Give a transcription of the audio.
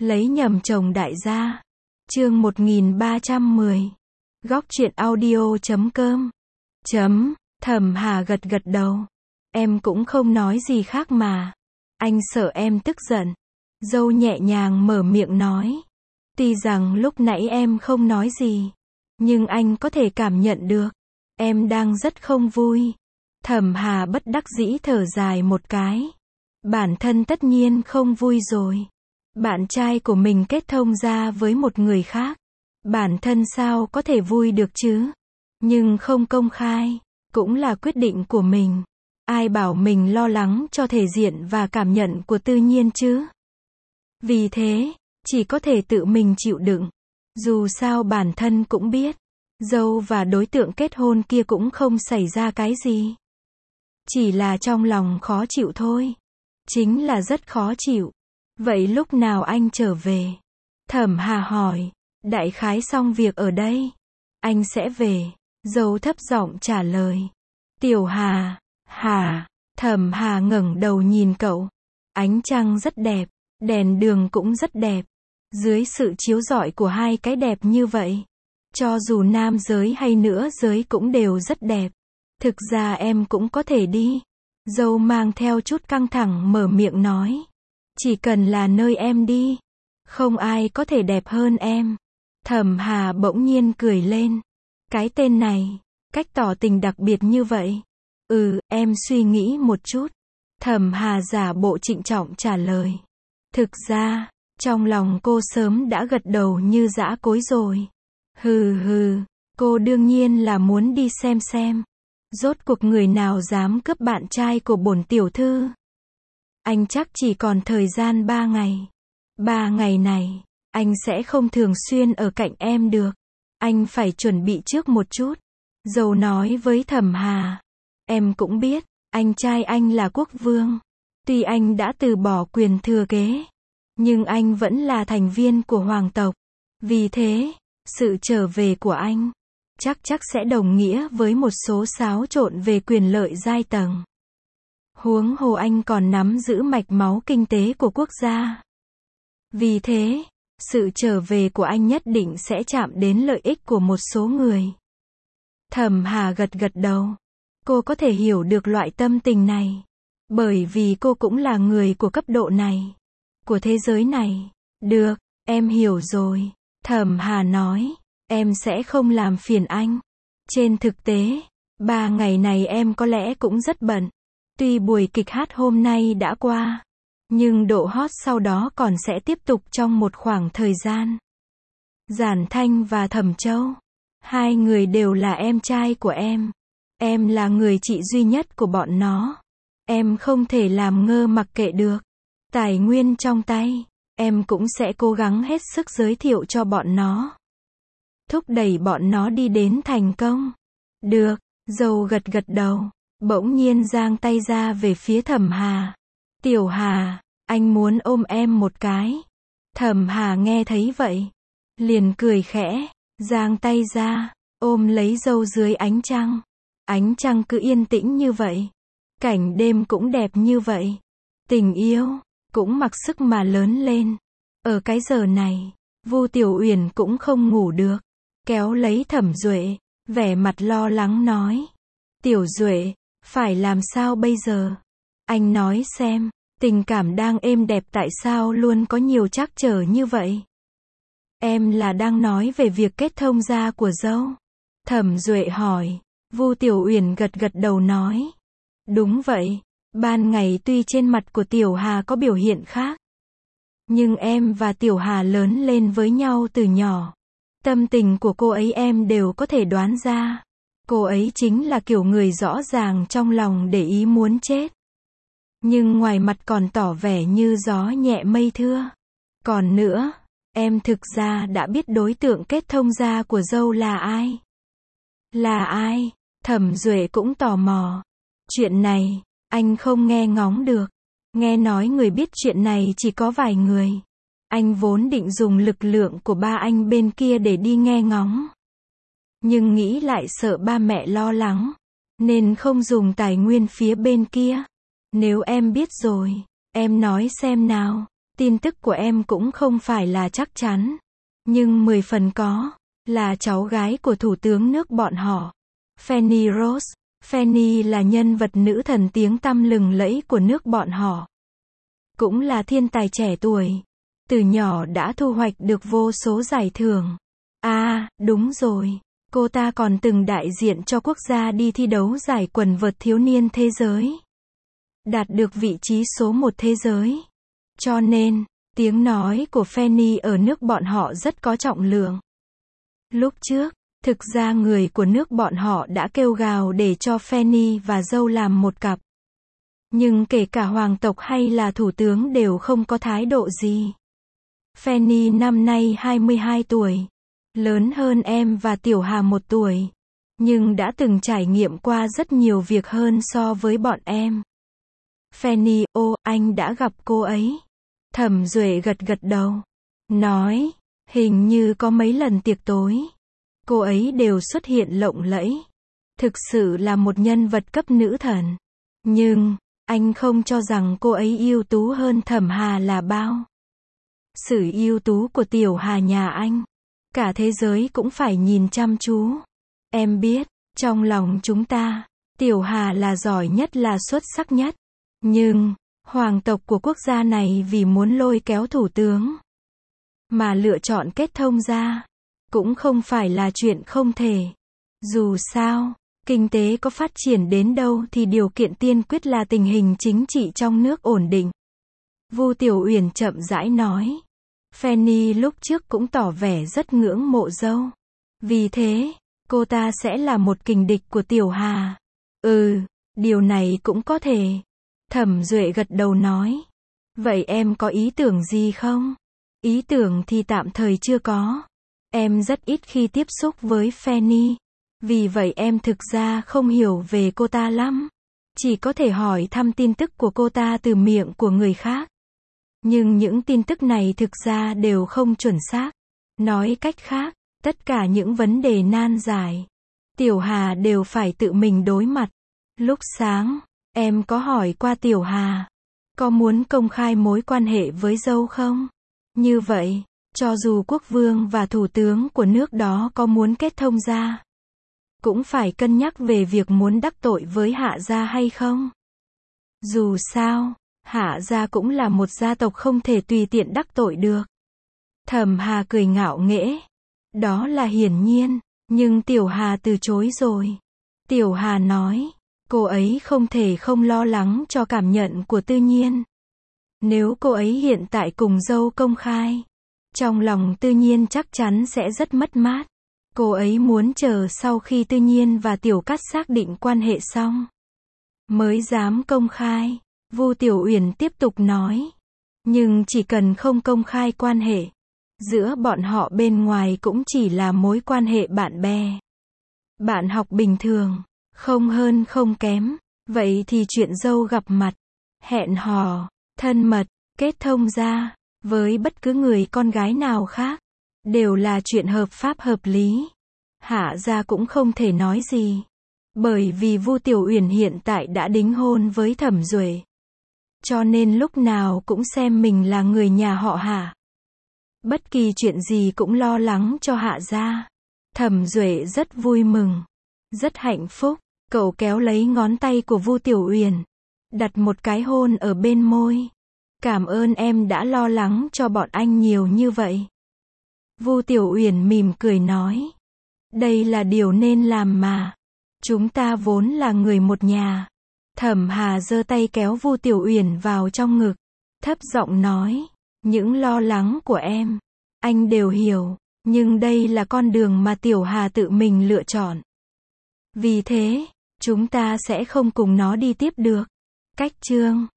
Lấy nhầm chồng đại gia. Chương 1310. Góc truyện audio.com. Thẩm Hà gật gật đầu. Em cũng không nói gì khác mà. Anh sợ em tức giận. Dâu nhẹ nhàng mở miệng nói. Tuy rằng lúc nãy em không nói gì, nhưng anh có thể cảm nhận được. Em đang rất không vui. Thẩm Hà bất đắc dĩ thở dài một cái. Bản thân tất nhiên không vui rồi. Bạn trai của mình kết thông ra với một người khác. Bản thân sao có thể vui được chứ? Nhưng không công khai, cũng là quyết định của mình. Ai bảo mình lo lắng cho thể diện và cảm nhận của Tư Nhiên chứ? Vì thế, chỉ có thể tự mình chịu đựng. Dù sao bản thân cũng biết, dâu và đối tượng kết hôn kia cũng không xảy ra cái gì. Chỉ là trong lòng khó chịu thôi. Chính là rất khó chịu. Vậy lúc nào anh trở về? Thẩm Hà hỏi. Đại khái xong việc ở đây, anh sẽ về. Dâu thấp giọng trả lời. Tiểu Hà, hả? Thẩm Hà ngẩng đầu nhìn cậu. Ánh trăng rất đẹp, đèn đường cũng rất đẹp. Dưới sự chiếu rọi của hai cái đẹp như vậy, cho dù nam giới hay nữ giới cũng đều rất đẹp. Thực ra em cũng có thể đi. Dâu mang theo chút căng thẳng mở miệng nói. Chỉ cần là nơi em đi, không ai có thể đẹp hơn em. Thẩm Hà bỗng nhiên cười lên. Cái tên này, cách tỏ tình đặc biệt như vậy. Em suy nghĩ một chút. Thẩm Hà giả bộ trịnh trọng trả lời. Thực ra, trong lòng cô sớm đã gật đầu như giã cối rồi. Cô đương nhiên là muốn đi xem. Rốt cuộc người nào dám cướp bạn trai của bổn tiểu thư. Anh chắc chỉ còn thời gian 3 ngày. 3 ngày này, anh sẽ không thường xuyên ở cạnh em được. Anh phải chuẩn bị trước một chút. Dâu nói với Thẩm Hà. Em cũng biết, anh trai anh là quốc vương. Tuy anh đã từ bỏ quyền thừa kế, nhưng anh vẫn là thành viên của hoàng tộc. Vì thế, sự trở về của anh chắc sẽ đồng nghĩa với một số xáo trộn về quyền lợi giai tầng. Huống hồ anh còn nắm giữ mạch máu kinh tế của quốc gia. Vì thế, sự trở về của anh nhất định sẽ chạm đến lợi ích của một số người. Thẩm Hà gật gật đầu. Cô có thể hiểu được loại tâm tình này. Bởi vì cô cũng là người của cấp độ này. Của thế giới này. Được, em hiểu rồi. Thẩm Hà nói. Em sẽ không làm phiền anh. Trên thực tế, 3 ngày này em có lẽ cũng rất bận. Tuy buổi kịch hát hôm nay đã qua, nhưng độ hot sau đó còn sẽ tiếp tục trong một khoảng thời gian. Giản Thanh và Thẩm Châu, hai người đều là em trai của em. Em là người chị duy nhất của bọn nó. Em không thể làm ngơ mặc kệ được. Tài nguyên trong tay, em cũng sẽ cố gắng hết sức giới thiệu cho bọn nó. Thúc đẩy bọn nó đi đến thành công. Được, dâu gật gật đầu. Bỗng nhiên giang tay ra về phía Thẩm Hà. Tiểu Hà, anh muốn ôm em một cái. Thẩm Hà nghe thấy vậy, liền cười khẽ, giang tay ra, ôm lấy dâu dưới ánh trăng. Ánh trăng cứ yên tĩnh như vậy. Cảnh đêm cũng đẹp như vậy. Tình yêu, cũng mặc sức mà lớn lên. Ở cái giờ này, Vu Tiểu Uyển cũng không ngủ được. Kéo lấy Thẩm Duệ, vẻ mặt lo lắng nói. Tiểu Duệ, phải làm sao bây giờ? Anh nói xem, tình cảm đang êm đẹp tại sao luôn có nhiều trắc trở như vậy? Em là đang nói về việc kết thông gia của dâu? Thẩm Duệ hỏi. Vu Tiểu Uyển gật gật đầu nói. Đúng vậy, ban ngày tuy trên mặt của Tiểu Hà có biểu hiện khác, nhưng em và Tiểu Hà lớn lên với nhau từ nhỏ. Tâm tình của cô ấy em đều có thể đoán ra. Cô ấy chính là kiểu người rõ ràng trong lòng để ý muốn chết. Nhưng ngoài mặt còn tỏ vẻ như gió nhẹ mây thưa. Còn nữa, em thực ra đã biết đối tượng kết thông gia của dâu là ai. Là ai? Thẩm Duệ cũng tò mò. Chuyện này, anh không nghe ngóng được. Nghe nói người biết chuyện này chỉ có vài người. Anh vốn định dùng lực lượng của ba anh bên kia để đi nghe ngóng. Nhưng nghĩ lại sợ ba mẹ lo lắng, nên không dùng tài nguyên phía bên kia. Nếu em biết rồi, em nói xem nào. Tin tức của em cũng không phải là chắc chắn, nhưng 10 phần có, là cháu gái của thủ tướng nước bọn họ. Fanny Rose. Fanny là nhân vật nữ thần tiếng tăm lừng lẫy của nước bọn họ. Cũng là thiên tài trẻ tuổi. Từ nhỏ đã thu hoạch được vô số giải thưởng. À, đúng rồi. Cô ta còn từng đại diện cho quốc gia đi thi đấu giải quần vợt thiếu niên thế giới. Đạt được vị trí số 1 thế giới. Cho nên, tiếng nói của Fanny ở nước bọn họ rất có trọng lượng. Lúc trước, thực ra người của nước bọn họ đã kêu gào để cho Fanny và dâu làm một cặp. Nhưng kể cả hoàng tộc hay là thủ tướng đều không có thái độ gì. Fanny năm nay 22 tuổi. Lớn hơn em và Tiểu Hà 1 tuổi. Nhưng đã từng trải nghiệm qua rất nhiều việc hơn so với bọn em. Fanny, ô, anh đã gặp cô ấy. Thẩm Duệ gật gật đầu. Nói, hình như có mấy lần tiệc tối. Cô ấy đều xuất hiện lộng lẫy. Thực sự là một nhân vật cấp nữ thần. Nhưng, anh không cho rằng cô ấy ưu tú hơn Thẩm Hà là bao. Sự ưu tú của Tiểu Hà nhà anh, cả thế giới cũng phải nhìn chăm chú. Em biết, trong lòng chúng ta, Tiểu Hà là giỏi nhất là xuất sắc nhất. Nhưng, hoàng tộc của quốc gia này vì muốn lôi kéo thủ tướng, mà lựa chọn kết thông gia, cũng không phải là chuyện không thể. Dù sao, kinh tế có phát triển đến đâu thì điều kiện tiên quyết là tình hình chính trị trong nước ổn định. Vu Tiểu Uyển chậm rãi nói. Fanny lúc trước cũng tỏ vẻ rất ngưỡng mộ dâu. Vì thế, cô ta sẽ là một kình địch của Tiểu Hà. Điều này cũng có thể. Thẩm Duệ gật đầu nói. Vậy em có ý tưởng gì không? Ý tưởng thì tạm thời chưa có. Em rất ít khi tiếp xúc với Fanny. Vì vậy em thực ra không hiểu về cô ta lắm. Chỉ có thể hỏi thăm tin tức của cô ta từ miệng của người khác. Nhưng những tin tức này thực ra đều không chuẩn xác. Nói cách khác, tất cả những vấn đề nan giải, Tiểu Hà đều phải tự mình đối mặt. Lúc sáng, em có hỏi qua Tiểu Hà, có muốn công khai mối quan hệ với dâu không? Như vậy, cho dù quốc vương và thủ tướng của nước đó có muốn kết thông gia, cũng phải cân nhắc về việc muốn đắc tội với Hạ gia hay không. Dù sao, Hạ gia cũng là một gia tộc không thể tùy tiện đắc tội được. Thẩm Hà cười ngạo nghễ. Đó là hiển nhiên, nhưng Tiểu Hà từ chối rồi. Tiểu Hà nói, cô ấy không thể không lo lắng cho cảm nhận của Tư Nhiên. Nếu cô ấy hiện tại cùng dâu công khai, trong lòng Tư Nhiên chắc chắn sẽ rất mất mát. Cô ấy muốn chờ sau khi Tư Nhiên và Tiểu Cát xác định quan hệ xong, mới dám công khai. Vu Tiểu Uyển tiếp tục nói. Nhưng chỉ cần không công khai quan hệ, giữa bọn họ bên ngoài cũng chỉ là mối quan hệ bạn bè. Bạn học bình thường, không hơn không kém. Vậy thì chuyện dâu gặp mặt, hẹn hò, thân mật, kết thông gia, với bất cứ người con gái nào khác, đều là chuyện hợp pháp hợp lý. Hạ gia cũng không thể nói gì. Bởi vì Vu Tiểu Uyển hiện tại đã đính hôn với Thẩm Duệ. Cho nên lúc nào cũng xem mình là người nhà họ Hạ. Bất kỳ chuyện gì cũng lo lắng cho Hạ gia. Thẩm Duệ rất vui mừng, rất hạnh phúc. Cậu kéo lấy ngón tay của Vu Tiểu Uyển, đặt một cái hôn ở bên môi. Cảm ơn em đã lo lắng cho bọn anh nhiều như vậy. Vu Tiểu Uyển mỉm cười nói. Đây là điều nên làm mà. Chúng ta vốn là người một nhà. Thẩm Hà giơ tay kéo Vu Tiểu Uyển vào trong ngực, thấp giọng nói, những lo lắng của em, anh đều hiểu, nhưng đây là con đường mà Tiểu Hà tự mình lựa chọn. Vì thế, chúng ta sẽ không cùng nó đi tiếp được. Cách chương